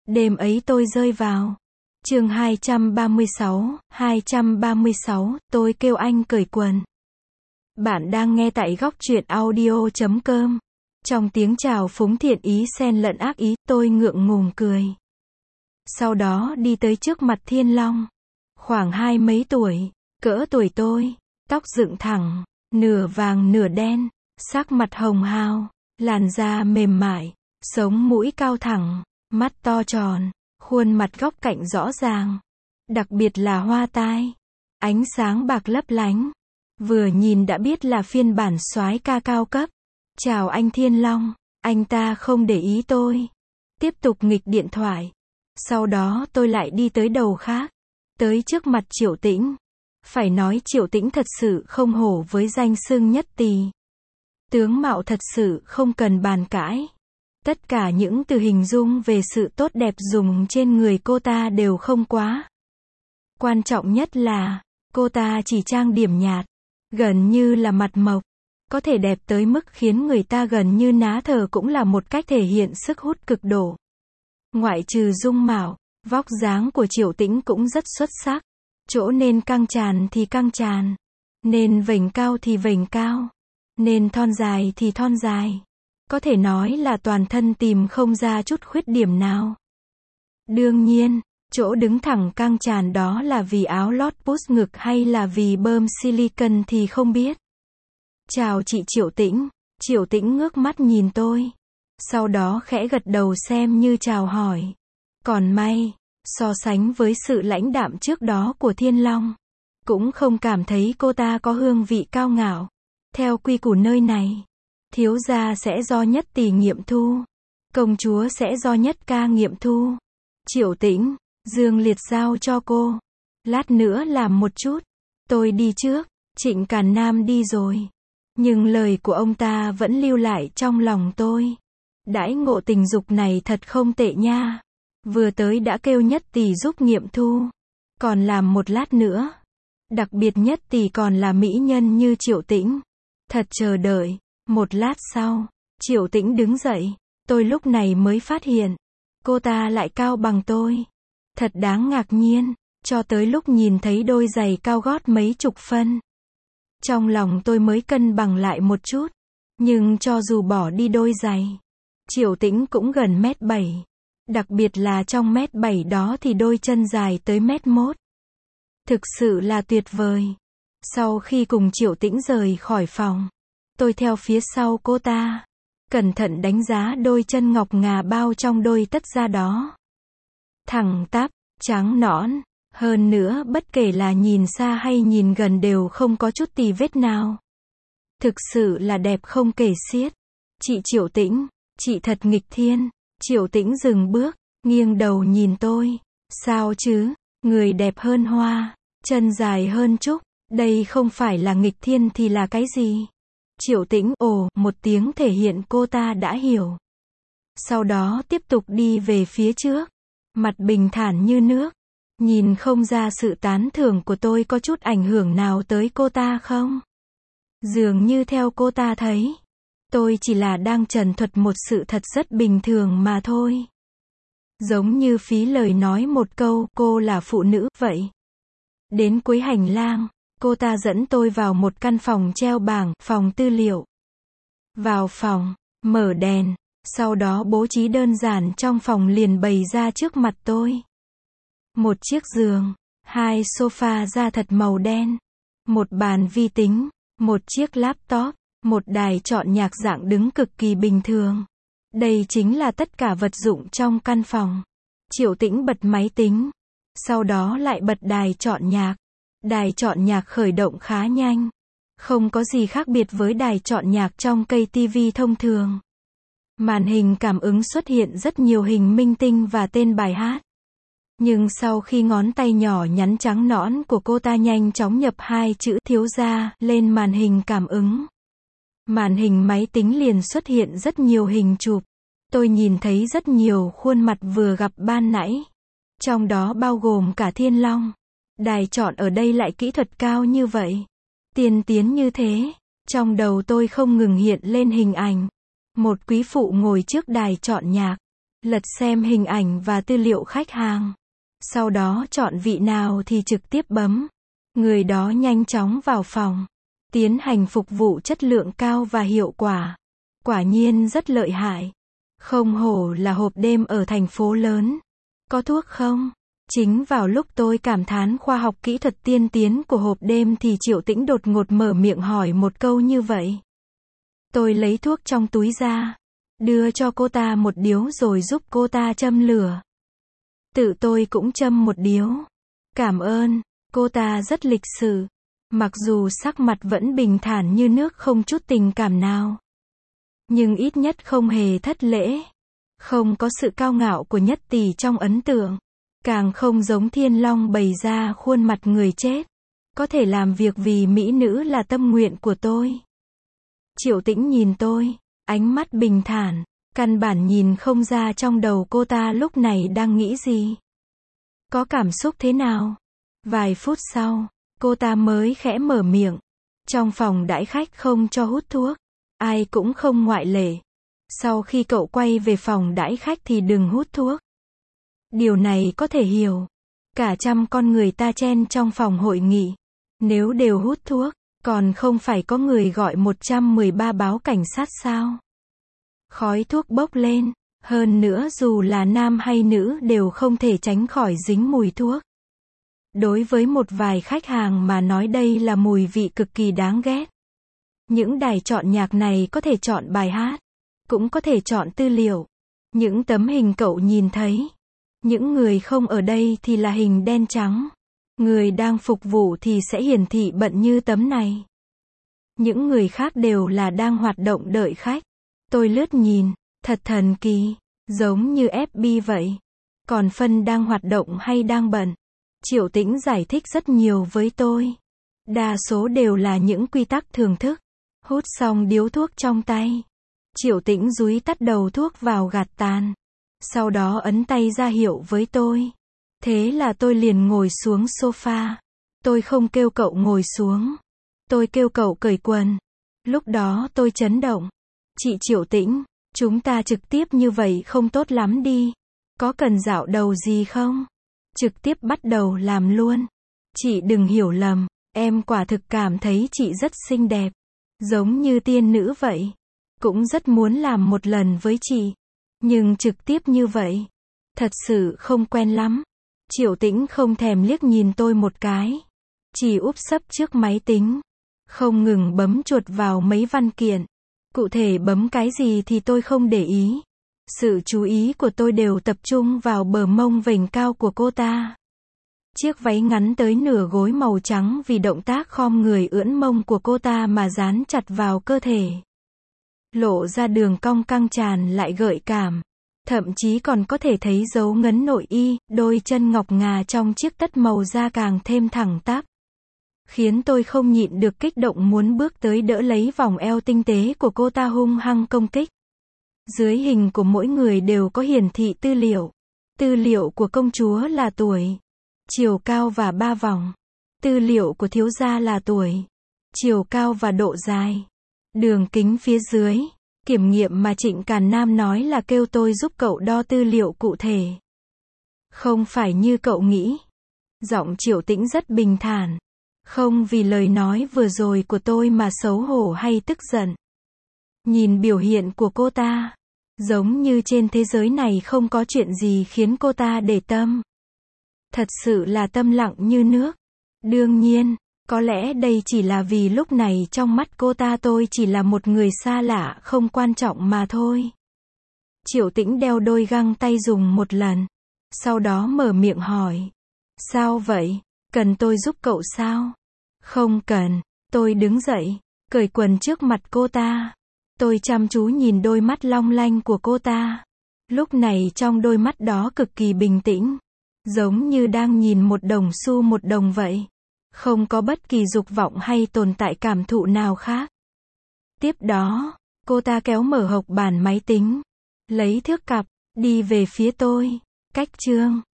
Đêm ấy tôi rơi vào. Chương 236, tôi kêu anh cởi quần. Bạn đang nghe tại góc truyện audio.com. Trong tiếng chào phúng thiện ý xen lẫn ác ý, tôi ngượng ngùng cười. Sau đó đi tới trước mặt Thiên Long. Khoảng 20 mấy tuổi, cỡ tuổi tôi, tóc dựng thẳng, nửa vàng nửa đen, sắc mặt hồng hào, làn da mềm mại, sống mũi cao thẳng, mắt to tròn, khuôn mặt góc cạnh rõ ràng, đặc biệt là hoa tai, ánh sáng bạc lấp lánh, vừa nhìn đã biết là phiên bản soái ca cao cấp. Chào anh Thiên Long, anh ta không để ý tôi, tiếp tục nghịch điện thoại. Sau đó tôi lại đi tới đầu khác, tới trước mặt Triệu Tĩnh. Phải nói Triệu Tĩnh thật sự không hổ với danh xưng nhất tỳ. Tướng mạo thật sự không cần bàn cãi. Tất cả những từ hình dung về sự tốt đẹp dùng trên người cô ta đều không quá. Quan trọng nhất là, cô ta chỉ trang điểm nhạt, gần như là mặt mộc, có thể đẹp tới mức khiến người ta gần như ná thờ cũng là một cách thể hiện sức hút cực độ. Ngoại trừ dung mạo, vóc dáng của Triệu Tĩnh cũng rất xuất sắc. Chỗ nên căng tràn thì căng tràn, nên vểnh cao thì vểnh cao, nên thon dài thì thon dài. Có thể nói là toàn thân tìm không ra chút khuyết điểm nào. Đương nhiên, chỗ đứng thẳng căng tràn đó là vì áo lót push ngực hay là vì bơm silicone thì không biết. Chào chị Triệu Tĩnh. Triệu Tĩnh ngước mắt nhìn tôi. Sau đó khẽ gật đầu xem như chào hỏi. Còn may, so sánh với sự lãnh đạm trước đó của Thiên Long, cũng không cảm thấy cô ta có hương vị cao ngạo. Theo quy củ nơi này, thiếu gia sẽ do nhất tỳ nghiệm thu, công chúa sẽ do nhất ca nghiệm thu. Triệu Tĩnh, Dương Liệt giao cho cô. Lát nữa làm một chút. Tôi đi trước, Trịnh Càn Nam đi rồi. Nhưng lời của ông ta vẫn lưu lại trong lòng tôi. Đãi ngộ tình dục này thật không tệ nha. Vừa tới đã kêu nhất tỳ giúp nghiệm thu. Còn làm một lát nữa. Đặc biệt nhất tỳ còn là mỹ nhân như Triệu Tĩnh. Thật chờ đợi. Một lát sau, Triệu Tĩnh đứng dậy. Tôi lúc này mới phát hiện, cô ta lại cao bằng tôi. Thật đáng ngạc nhiên, cho tới lúc nhìn thấy đôi giày cao gót mấy chục phân. Trong lòng tôi mới cân bằng lại một chút. Nhưng cho dù bỏ đi đôi giày, Triệu Tĩnh cũng gần 1m7. Đặc biệt là trong 1m7 đó thì đôi chân dài tới 1m1. Thực sự là tuyệt vời. Sau khi cùng Triệu Tĩnh rời khỏi phòng, tôi theo phía sau cô ta, cẩn thận đánh giá đôi chân ngọc ngà bao trong đôi tất da đó. Thẳng tắp, trắng nõn, hơn nữa bất kể là nhìn xa hay nhìn gần đều không có chút tì vết nào. Thực sự là đẹp không kể xiết. Chị Triệu Tĩnh, chị thật nghịch thiên. Triệu Tĩnh dừng bước, nghiêng đầu nhìn tôi. Sao chứ, người đẹp hơn hoa, chân dài hơn trúc, đây không phải là nghịch thiên thì là cái gì? Triệu Tĩnh ồ một tiếng thể hiện cô ta đã hiểu. Sau đó tiếp tục đi về phía trước, mặt bình thản như nước. Nhìn không ra sự tán thưởng của tôi có chút ảnh hưởng nào tới cô ta không? Dường như theo cô ta thấy, tôi chỉ là đang trần thuật một sự thật rất bình thường mà thôi. Giống như phí lời nói một câu, cô là phụ nữ, vậy. Đến cuối hành lang, cô ta dẫn tôi vào một căn phòng treo bảng, phòng tư liệu. Vào phòng, mở đèn, sau đó bố trí đơn giản trong phòng liền bày ra trước mặt tôi. Một chiếc giường, 2 sofa da thật màu đen, một bàn vi tính, một chiếc laptop, một đài chọn nhạc dạng đứng cực kỳ bình thường. Đây chính là tất cả vật dụng trong căn phòng. Triệu Tĩnh bật máy tính, sau đó lại bật đài chọn nhạc. Đài chọn nhạc khởi động khá nhanh, không có gì khác biệt với đài chọn nhạc trong cây TV thông thường. Màn hình cảm ứng xuất hiện rất nhiều hình minh tinh và tên bài hát. Nhưng sau khi ngón tay nhỏ nhắn trắng nõn của cô ta nhanh chóng nhập 2 chữ thiếu gia lên màn hình cảm ứng, màn hình máy tính liền xuất hiện rất nhiều hình chụp. Tôi nhìn thấy rất nhiều khuôn mặt vừa gặp ban nãy, trong đó bao gồm cả Thiên Long. Đài chọn ở đây lại kỹ thuật cao như vậy, tiên tiến như thế. Trong đầu tôi không ngừng hiện lên hình ảnh một quý phụ ngồi trước đài chọn nhạc, lật xem hình ảnh và tư liệu khách hàng. Sau đó chọn vị nào thì trực tiếp bấm. Người đó nhanh chóng vào phòng, tiến hành phục vụ chất lượng cao và hiệu quả. Quả nhiên rất lợi hại. Không hổ là hộp đêm ở thành phố lớn. Có thuốc không? Chính vào lúc tôi cảm thán khoa học kỹ thuật tiên tiến của hộp đêm thì Triệu Tĩnh đột ngột mở miệng hỏi một câu như vậy. Tôi lấy thuốc trong túi ra, đưa cho cô ta một điếu rồi giúp cô ta châm lửa. Tự tôi cũng châm một điếu. Cảm ơn, cô ta rất lịch sự. Mặc dù sắc mặt vẫn bình thản như nước không chút tình cảm nào. Nhưng ít nhất không hề thất lễ. Không có sự cao ngạo của nhất tỷ trong ấn tượng. Càng không giống Thiên Long bày ra khuôn mặt người chết. Có thể làm việc vì mỹ nữ là tâm nguyện của tôi. Triệu Tĩnh nhìn tôi, ánh mắt bình thản, căn bản nhìn không ra trong đầu cô ta lúc này đang nghĩ gì. Có cảm xúc thế nào? Vài phút sau, cô ta mới khẽ mở miệng. Trong phòng đãi khách không cho hút thuốc. Ai cũng không ngoại lệ. Sau khi cậu quay về phòng đãi khách thì đừng hút thuốc. Điều này có thể hiểu. Cả trăm con người ta chen trong phòng hội nghị. Nếu đều hút thuốc, còn không phải có người gọi 113 báo cảnh sát sao? Khói thuốc bốc lên. Hơn nữa dù là nam hay nữ đều không thể tránh khỏi dính mùi thuốc. Đối với một vài khách hàng mà nói đây là mùi vị cực kỳ đáng ghét. Những đài chọn nhạc này có thể chọn bài hát, cũng có thể chọn tư liệu. Những tấm hình cậu nhìn thấy. Những người không ở đây thì là hình đen trắng. Người đang phục vụ thì sẽ hiển thị bận như tấm này. Những người khác đều là đang hoạt động đợi khách. Tôi lướt nhìn, thật thần kỳ, giống như FB vậy. Còn phân đang hoạt động hay đang bận. Triệu Tĩnh giải thích rất nhiều với tôi. Đa số đều là những quy tắc thưởng thức. Hút xong điếu thuốc trong tay. Triệu Tĩnh dúi tắt đầu thuốc vào gạt tàn. Sau đó ấn tay ra hiệu với tôi. Thế là tôi liền ngồi xuống sofa. Tôi không kêu cậu ngồi xuống. Tôi kêu cậu cởi quần. Lúc đó tôi chấn động. Chị Triệu Tĩnh, chúng ta trực tiếp như vậy không tốt lắm đi. Có cần dạo đầu gì không? Trực tiếp bắt đầu làm luôn. Chị đừng hiểu lầm, em quả thực cảm thấy chị rất xinh đẹp. Giống như tiên nữ vậy. Cũng rất muốn làm một lần với chị. Nhưng trực tiếp như vậy, thật sự không quen lắm. Triệu Tĩnh không thèm liếc nhìn tôi một cái. Chỉ úp sấp trước máy tính. Không ngừng bấm chuột vào mấy văn kiện. Cụ thể bấm cái gì thì tôi không để ý. Sự chú ý của tôi đều tập trung vào bờ mông vểnh cao của cô ta. Chiếc váy ngắn tới nửa gối màu trắng vì động tác khom người ưỡn mông của cô ta mà dán chặt vào cơ thể. Lộ ra đường cong căng tràn lại gợi cảm. Thậm chí còn có thể thấy dấu ngấn nội y, đôi chân ngọc ngà trong chiếc tất màu da càng thêm thẳng tắp. Khiến tôi không nhịn được kích động muốn bước tới đỡ lấy vòng eo tinh tế của cô ta hung hăng công kích. Dưới hình của mỗi người đều có hiển thị tư liệu. Tư liệu của công chúa là tuổi, chiều cao và 3 vòng. Tư liệu của thiếu gia là tuổi, chiều cao và độ dài. Đường kính phía dưới. Kiểm nghiệm mà Trịnh Càn Nam nói là kêu tôi giúp cậu đo tư liệu cụ thể. Không phải như cậu nghĩ. Giọng Triệu Tĩnh rất bình thản. Không vì lời nói vừa rồi của tôi mà xấu hổ hay tức giận. Nhìn biểu hiện của cô ta. Giống như trên thế giới này không có chuyện gì khiến cô ta để tâm. Thật sự là tâm lặng như nước. Đương nhiên, có lẽ đây chỉ là vì lúc này trong mắt cô ta tôi chỉ là một người xa lạ không quan trọng mà thôi. Triệu Tĩnh đeo đôi găng tay dùng một lần. Sau đó mở miệng hỏi. Sao vậy? Cần tôi giúp cậu sao? Không cần. Tôi đứng dậy, cởi quần trước mặt cô ta. Tôi chăm chú nhìn đôi mắt long lanh của cô ta. Lúc này trong đôi mắt đó cực kỳ bình tĩnh. Giống như đang nhìn một đồng xu một đồng vậy. Không có bất kỳ dục vọng hay tồn tại cảm thụ nào khác. Tiếp đó, cô ta kéo mở hộc bàn máy tính. Lấy thước cặp, đi về phía tôi. Cách chương.